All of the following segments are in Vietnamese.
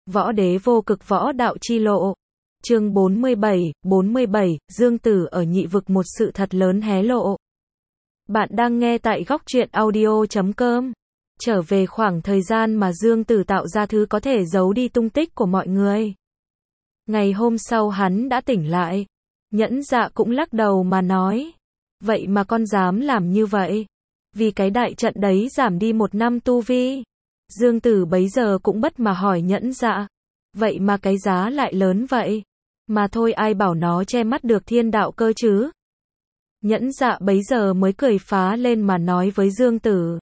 Võ đế vô cực võ đạo chi lộ. Chương 47, Dương Tử ở nhị vực một sự thật lớn hé lộ. Bạn đang nghe tại góc truyện audio.com. Trở về khoảng thời gian mà Dương Tử tạo ra thứ có thể giấu đi tung tích của mọi người. Ngày hôm sau hắn đã tỉnh lại. Nhẫn Dạ cũng lắc đầu mà nói. Vậy mà con dám làm như vậy? Vì cái đại trận đấy giảm đi 1 năm tu vi. Dương Tử bấy giờ cũng bất mà hỏi Nhẫn Dạ. Vậy mà cái giá lại lớn vậy? Mà thôi ai bảo nó che mắt được thiên đạo cơ chứ? Nhẫn Dạ bấy giờ mới cười phá lên mà nói với Dương Tử.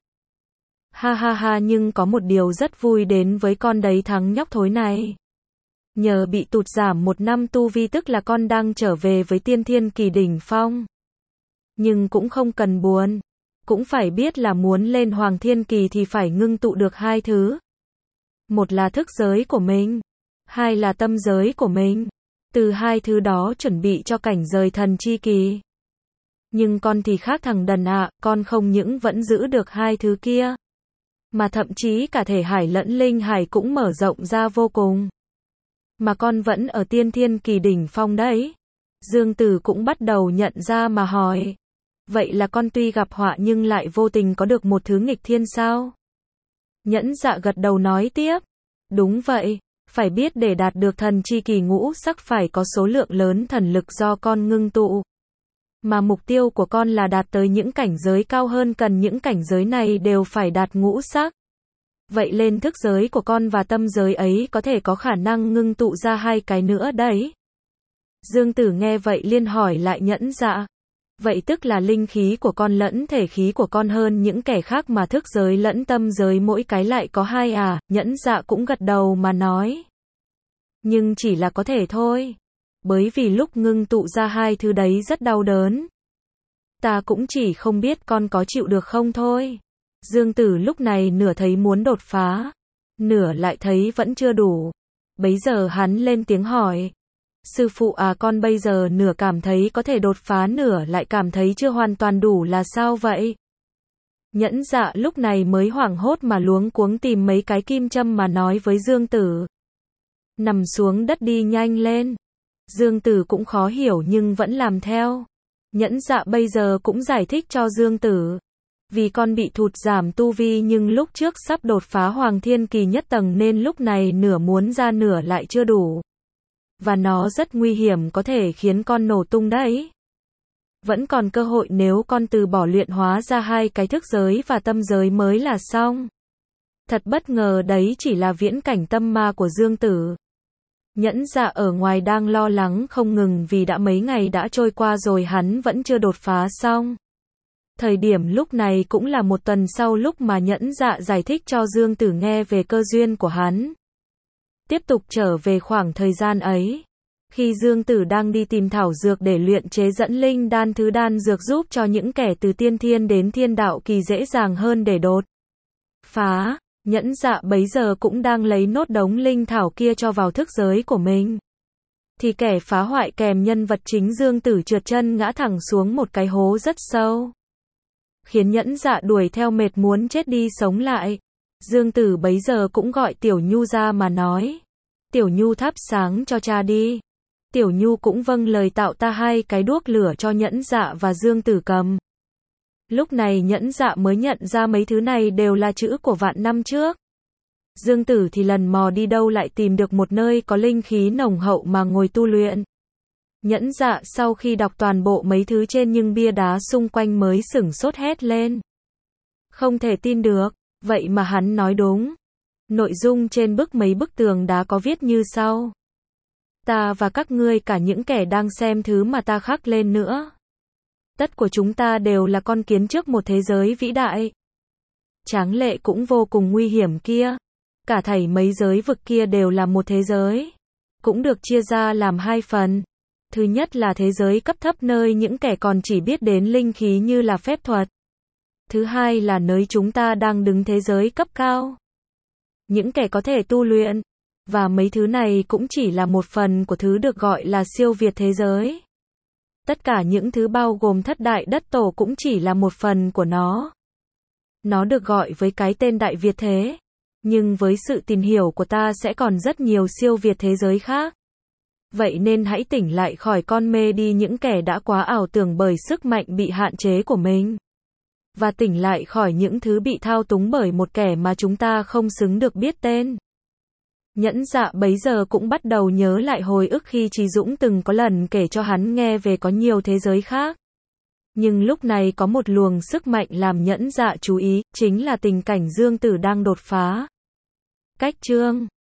Ha ha ha, nhưng có một điều rất vui đến với con đấy thằng nhóc thối này. Nhờ bị tụt giảm 1 năm tu vi tức là con đang trở về với tiên thiên kỳ đỉnh phong. Nhưng cũng không cần buồn. Cũng phải biết là muốn lên hoàng thiên kỳ thì phải ngưng tụ được 2 thứ. Một là thức giới của mình. 2 là tâm giới của mình. Từ 2 thứ đó chuẩn bị cho cảnh giới thần chi kỳ. Nhưng con thì khác thằng đần ạ, con không những vẫn giữ được 2 thứ kia. Mà thậm chí cả thể hải lẫn linh hải cũng mở rộng ra vô cùng. Mà con vẫn ở tiên thiên kỳ đỉnh phong đấy. Dương Tử cũng bắt đầu nhận ra mà hỏi. Vậy là con tuy gặp họa nhưng lại vô tình có được một thứ nghịch thiên sao? Nhẫn Dạ gật đầu nói tiếp. Đúng vậy, phải biết để đạt được thần chi kỳ ngũ sắc phải có số lượng lớn thần lực do con ngưng tụ. Mà mục tiêu của con là đạt tới những cảnh giới cao hơn, cần những cảnh giới này đều phải đạt ngũ sắc. Vậy lên thức giới của con và tâm giới ấy có thể có khả năng ngưng tụ ra 2 cái nữa đấy. Dương Tử nghe vậy liên hỏi lại Nhẫn Dạ. Vậy tức là linh khí của con lẫn thể khí của con hơn những kẻ khác mà thức giới lẫn tâm giới mỗi cái lại có 2 à? Nhẫn Dạ cũng gật đầu mà nói. Nhưng chỉ là có thể thôi. Bởi vì lúc ngưng tụ ra 2 thứ đấy rất đau đớn. Ta cũng chỉ không biết con có chịu được không thôi. Dương Tử lúc này nửa thấy muốn đột phá, nửa lại thấy vẫn chưa đủ. Bấy giờ hắn lên tiếng hỏi. Sư phụ à, con bây giờ nửa cảm thấy có thể đột phá, nửa lại cảm thấy chưa hoàn toàn đủ là sao vậy? Nhẫn Dạ lúc này mới hoảng hốt mà luống cuống tìm mấy cái kim châm mà nói với Dương Tử. Nằm xuống đất đi nhanh lên. Dương Tử cũng khó hiểu nhưng vẫn làm theo. Nhẫn Dạ bây giờ cũng giải thích cho Dương Tử. Vì con bị thụt giảm tu vi nhưng lúc trước sắp đột phá hoàng thiên kỳ nhất tầng nên lúc này nửa muốn ra nửa lại chưa đủ. Và nó rất nguy hiểm, có thể khiến con nổ tung đấy. Vẫn còn cơ hội nếu con từ bỏ luyện hóa ra 2 cái thức giới và tâm giới mới là xong. Thật bất ngờ đấy, chỉ là viễn cảnh tâm ma của Dương Tử. Nhẫn Dạ ở ngoài đang lo lắng không ngừng vì đã mấy ngày đã trôi qua rồi hắn vẫn chưa đột phá xong. Thời điểm lúc này cũng là 1 tuần sau lúc mà Nhẫn Dạ giải thích cho Dương Tử nghe về cơ duyên của hắn. Tiếp tục trở về khoảng thời gian ấy, khi Dương Tử đang đi tìm thảo dược để luyện chế dẫn linh đan, thứ đan dược giúp cho những kẻ từ tiên thiên đến thiên đạo kỳ dễ dàng hơn để đột phá, Nhẫn Dạ bấy giờ cũng đang lấy nốt đống linh thảo kia cho vào thức giới của mình. Thì kẻ phá hoại kèm nhân vật chính Dương Tử trượt chân ngã thẳng xuống một cái hố rất sâu. Khiến Nhẫn Dạ đuổi theo mệt muốn chết đi sống lại. Dương Tử bấy giờ cũng gọi Tiểu Nhu ra mà nói. Tiểu Nhu thắp sáng cho cha đi. Tiểu Nhu cũng vâng lời tạo ta 2 cái đuốc lửa cho Nhẫn Dạ và Dương Tử cầm. Lúc này Nhẫn Dạ mới nhận ra mấy thứ này đều là chữ của vạn năm trước. Dương Tử thì lần mò đi đâu lại tìm được một nơi có linh khí nồng hậu mà ngồi tu luyện. Nhẫn Dạ sau khi đọc toàn bộ mấy thứ trên nhưng bia đá xung quanh mới sửng sốt hét lên. Không thể tin được, vậy mà hắn nói đúng. Nội dung trên mấy bức tường đá có viết như sau. Ta và các ngươi, cả những kẻ đang xem thứ mà ta khắc lên nữa. Tất của chúng ta đều là con kiến trước một thế giới vĩ đại. Tráng lệ cũng vô cùng nguy hiểm kia. Cả thảy mấy giới vực kia đều là một thế giới. Cũng được chia ra làm 2 phần. Thứ nhất là thế giới cấp thấp nơi những kẻ còn chỉ biết đến linh khí như là phép thuật. Thứ hai là nơi chúng ta đang đứng, thế giới cấp cao. Những kẻ có thể tu luyện. Và mấy thứ này cũng chỉ là một phần của thứ được gọi là siêu việt thế giới. Tất cả những thứ bao gồm thất đại đất tổ cũng chỉ là một phần của nó. Nó được gọi với cái tên Đại Việt thế. Nhưng với sự tìm hiểu của ta sẽ còn rất nhiều siêu việt thế giới khác. Vậy nên hãy tỉnh lại khỏi con mê đi những kẻ đã quá ảo tưởng bởi sức mạnh bị hạn chế của mình. Và tỉnh lại khỏi những thứ bị thao túng bởi một kẻ mà chúng ta không xứng được biết tên. Nhẫn dạ bấy giờ cũng bắt đầu nhớ lại hồi ức khi Trí Dũng từng có lần kể cho hắn nghe về có nhiều thế giới khác. Nhưng lúc này có một luồng sức mạnh làm nhẫn dạ chú ý, chính là tình cảnh Dương Tử đang đột phá. Cách chương